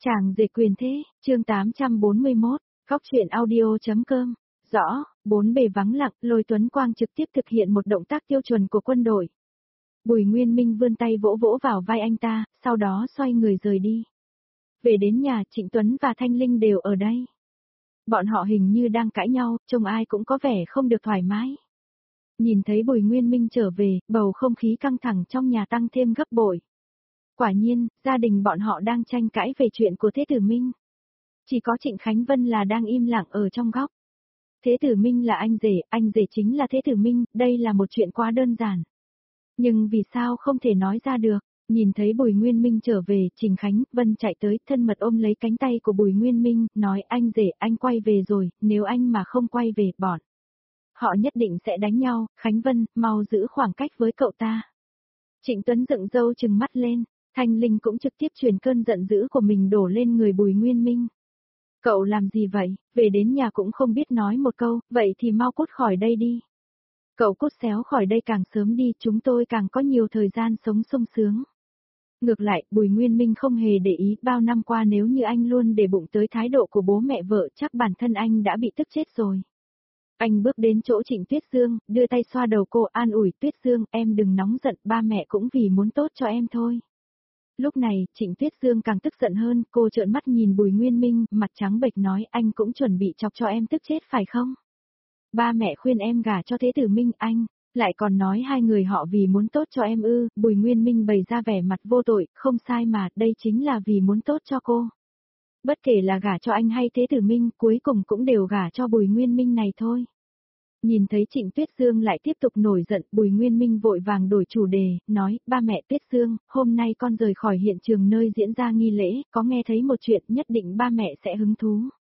Chàng rể quyền thế, chương 841, Góc truyện audio.com. Rõ, bốn bề vắng lặng, Lôi Tuấn Quang trực tiếp thực hiện một động tác tiêu chuẩn của quân đội. Bùi Nguyên Minh vươn tay vỗ vỗ vào vai anh ta, sau đó xoay người rời đi. Về đến nhà, Trịnh Tuấn và Thanh Linh đều ở đây. Bọn họ hình như đang cãi nhau, trông ai cũng có vẻ không được thoải mái. Nhìn thấy Bùi Nguyên Minh trở về, bầu không khí căng thẳng trong nhà tăng thêm gấp bội. Quả nhiên, gia đình bọn họ đang tranh cãi về chuyện của Thế Tử Minh. Chỉ có Trịnh Khánh Vân là đang im lặng ở trong góc. Thế Tử Minh là anh rể chính là Thế Tử Minh, đây là một chuyện quá đơn giản. Nhưng vì sao không thể nói ra được? Nhìn thấy Bùi Nguyên Minh trở về, Trịnh Khánh Vân chạy tới thân mật ôm lấy cánh tay của Bùi Nguyên Minh, nói anh rể, anh quay về rồi, nếu anh mà không quay về, bọn họ nhất định sẽ đánh nhau, Khánh Vân, mau giữ khoảng cách với cậu ta. Trịnh Tuấn dựng râu trừng mắt lên, Thanh Linh cũng trực tiếp truyền cơn giận dữ của mình đổ lên người Bùi Nguyên Minh. Cậu làm gì vậy, về đến nhà cũng không biết nói một câu, vậy thì mau cút khỏi đây đi. Cậu cút xéo khỏi đây càng sớm đi, chúng tôi càng có nhiều thời gian sống sung sướng. Ngược lại, Bùi Nguyên Minh không hề để ý, bao năm qua nếu như anh luôn để bụng tới thái độ của bố mẹ vợ, chắc bản thân anh đã bị tức chết rồi. Anh bước đến chỗ Trịnh Tuyết Dương, đưa tay xoa đầu cô, an ủi, Tuyết Dương, em đừng nóng giận, ba mẹ cũng vì muốn tốt cho em thôi. Lúc này, Trịnh Tuyết Dương càng tức giận hơn, cô trợn mắt nhìn Bùi Nguyên Minh, mặt trắng bệch nói, anh cũng chuẩn bị chọc cho em tức chết phải không? Ba mẹ khuyên em gả cho Thế Tử Minh, anh lại còn nói hai người họ vì muốn tốt cho em ư? Bùi Nguyên Minh bày ra vẻ mặt vô tội, không sai mà, đây chính là vì muốn tốt cho cô. Bất kể là gả cho anh hay Thế Tử Minh, cuối cùng cũng đều gả cho Bùi Nguyên Minh này thôi. Nhìn thấy Trịnh Tuyết Dương lại tiếp tục nổi giận, Bùi Nguyên Minh vội vàng đổi chủ đề, nói, ba mẹ Tuyết Dương, hôm nay con rời khỏi hiện trường nơi diễn ra nghi lễ, có nghe thấy một chuyện nhất định ba mẹ sẽ hứng thú.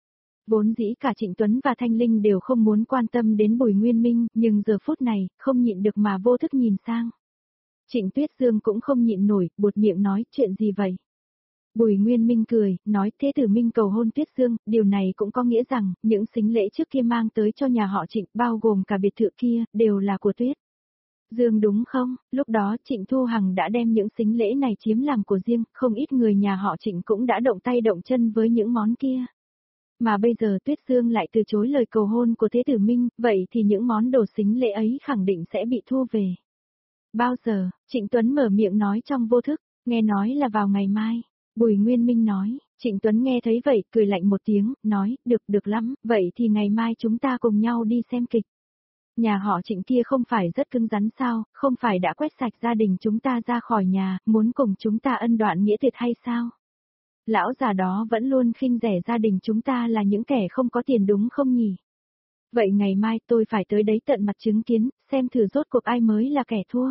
Vốn dĩ cả Trịnh Tuấn và Thanh Linh đều không muốn quan tâm đến Bùi Nguyên Minh, nhưng giờ phút này, không nhịn được mà vô thức nhìn sang. Trịnh Tuyết Dương cũng không nhịn nổi, buột miệng nói, chuyện gì vậy? Bùi Nguyên Minh cười, nói, Thế Tử Minh cầu hôn Tuyết Dương, điều này cũng có nghĩa rằng, những sính lễ trước kia mang tới cho nhà họ Trịnh, bao gồm cả biệt thự kia, đều là của Tuyết Dương đúng không? Lúc đó Trịnh Thu Hằng đã đem những sính lễ này chiếm làm của riêng, không ít người nhà họ Trịnh cũng đã động tay động chân với những món kia. Mà bây giờ Tuyết Dương lại từ chối lời cầu hôn của Thế Tử Minh, vậy thì những món đồ sính lễ ấy khẳng định sẽ bị thu về. Bao giờ? Trịnh Tuấn mở miệng nói trong vô thức, nghe nói là vào ngày mai. Bùi Nguyên Minh nói, Trịnh Tuấn nghe thấy vậy, cười lạnh một tiếng, nói, được lắm, vậy thì ngày mai chúng ta cùng nhau đi xem kịch. Nhà họ Trịnh kia không phải rất cứng rắn sao, không phải đã quét sạch gia đình chúng ta ra khỏi nhà, muốn cùng chúng ta ân đoạn nghĩa tuyệt hay sao? Lão già đó vẫn luôn khinh rẻ gia đình chúng ta là những kẻ không có tiền đúng không nhỉ? Vậy ngày mai tôi phải tới đấy tận mặt chứng kiến, xem thử rốt cuộc ai mới là kẻ thua.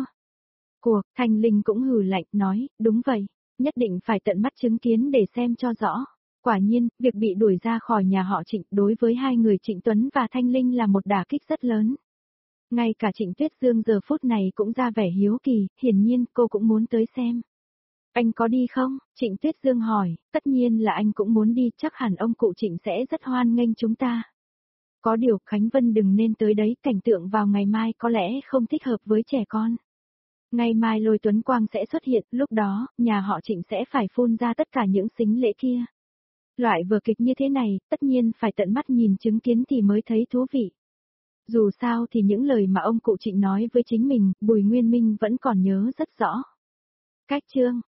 Thanh Linh cũng hừ lạnh, nói, đúng vậy. Nhất định phải tận mắt chứng kiến để xem cho rõ. Quả nhiên, việc bị đuổi ra khỏi nhà họ Trịnh đối với hai người Trịnh Tuấn và Thanh Linh là một đả kích rất lớn. Ngay cả Trịnh Tuyết Dương giờ phút này cũng ra vẻ hiếu kỳ, hiển nhiên cô cũng muốn tới xem. Anh có đi không? Trịnh Tuyết Dương hỏi, tất nhiên là anh cũng muốn đi, chắc hẳn ông cụ Trịnh sẽ rất hoan nghênh chúng ta. Có điều, Khánh Vân đừng nên tới đấy, cảnh tượng vào ngày mai có lẽ không thích hợp với trẻ con. Ngày mai Lôi Tuấn Quang sẽ xuất hiện, lúc đó, nhà họ Trịnh sẽ phải phun ra tất cả những sính lễ kia. Loại vở kịch như thế này, tất nhiên phải tận mắt nhìn chứng kiến thì mới thấy thú vị. Dù sao thì những lời mà ông cụ Trịnh nói với chính mình, Bùi Nguyên Minh vẫn còn nhớ rất rõ. Cách chương